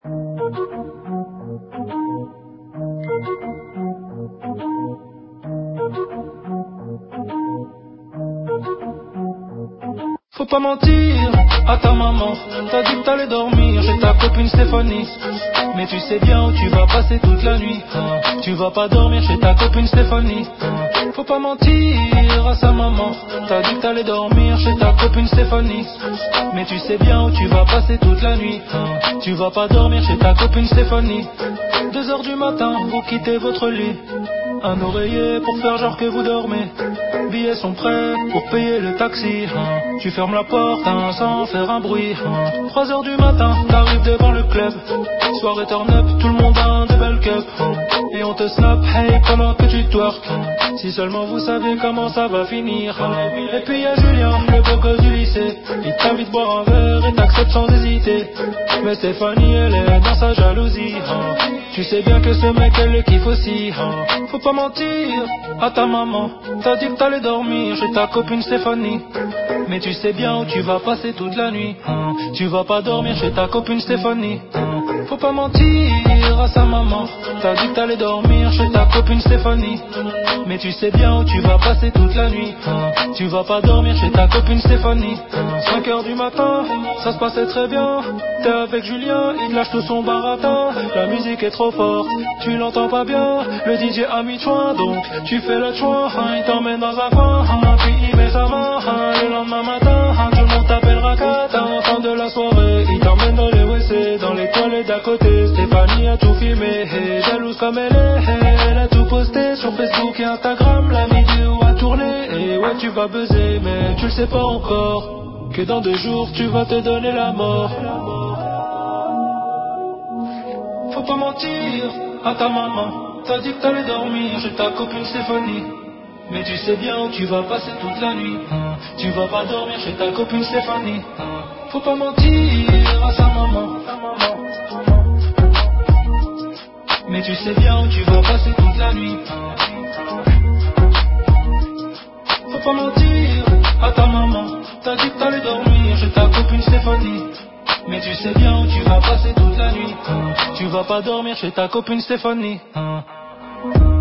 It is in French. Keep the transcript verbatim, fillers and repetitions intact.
Faut pas mentir à ta maman, t'as dit que t'allais dormir chez ta copine Stéphanie. Mais tu sais bien où tu vas passer toute la nuit, hein. Tu vas pas dormir chez ta copine Stéphanie, hein. Faut pas mentir à sa maman, t'as dit que t'allais dormir chez ta copine Stéphanie. Mais tu sais bien où tu vas passer toute la nuit, hein. Tu vas pas dormir chez ta copine Stéphanie. Deux heures du matin, vous quittez votre lit, un oreiller pour faire genre que vous dormez. Billets sont prêts pour payer le taxi, hein. Tu fermes la porte hein, sans faire un bruit, hein. Trois heures du matin, t'arrives devant le club. Soirée turn up, tout le monde a un double cup, hein. Et on te snap, hey, pendant que tu twerk, hein. Si seulement vous saviez comment ça va finir, hein. Et puis y'a Julien, le beau gosse du lycée. Il t'invite boire un verre et t'accepte sans hésiter. Mais Stéphanie, elle est dans sa jalousie, hein. Tu sais bien que ce mec, elle le kiffe aussi, hein. Faut pas mentir à ta maman, t'as dit que t'allais dormir chez ta copine Stéphanie. Mais tu sais bien où tu vas passer toute la nuit, hein. Tu vas pas dormir chez ta copine Stéphanie, hein. Faut pas mentir à sa maman, t'as dit que t'allais dormir chez ta copine Stéphanie. Mais tu sais bien où tu vas passer toute la nuit, hein. Tu vas pas dormir chez ta copine Stéphanie, hein. Cinq heures du matin, ça se passait très bien. T'es avec Julien, il lâche tout son baratin. La musique est trop forte, tu l'entends pas bien. Le D J a mis choix, donc tu fais le choix, hein. Il t'emmène dans un coin, hein. Puis il met sa main, hein. Le lendemain matin, hein. Tout le monde t'appelle Rakat, hein. Fin de la soirée, il t'emmène dans les W C, dans les toilettes d'à côté. Stéphanie a tout filmé, hey, jalouse comme elle est, hey, elle a tout posté sur Facebook et Instagram. La vidéo a tourné, et ouais tu vas buzzer, mais tu le sais pas encore que dans deux jours tu vas te donner la mort. Faut pas mentir à ta maman, t'as dit que t'allais dormir chez ta copine Stéphanie. Mais tu sais bien où tu vas passer toute la nuit, hein. Tu vas pas dormir chez ta copine Stéphanie, hein. Faut pas mentir à sa maman, mais tu sais bien où tu vas passer toute la nuit, hein. Faut pas mentir à ta maman, t'as dit que t'allais dormir chez ta copine Stéphanie. Mais tu sais bien où tu vas passer toute la nuit, hein. Tu vas pas dormir chez ta copine Stéphanie, hein.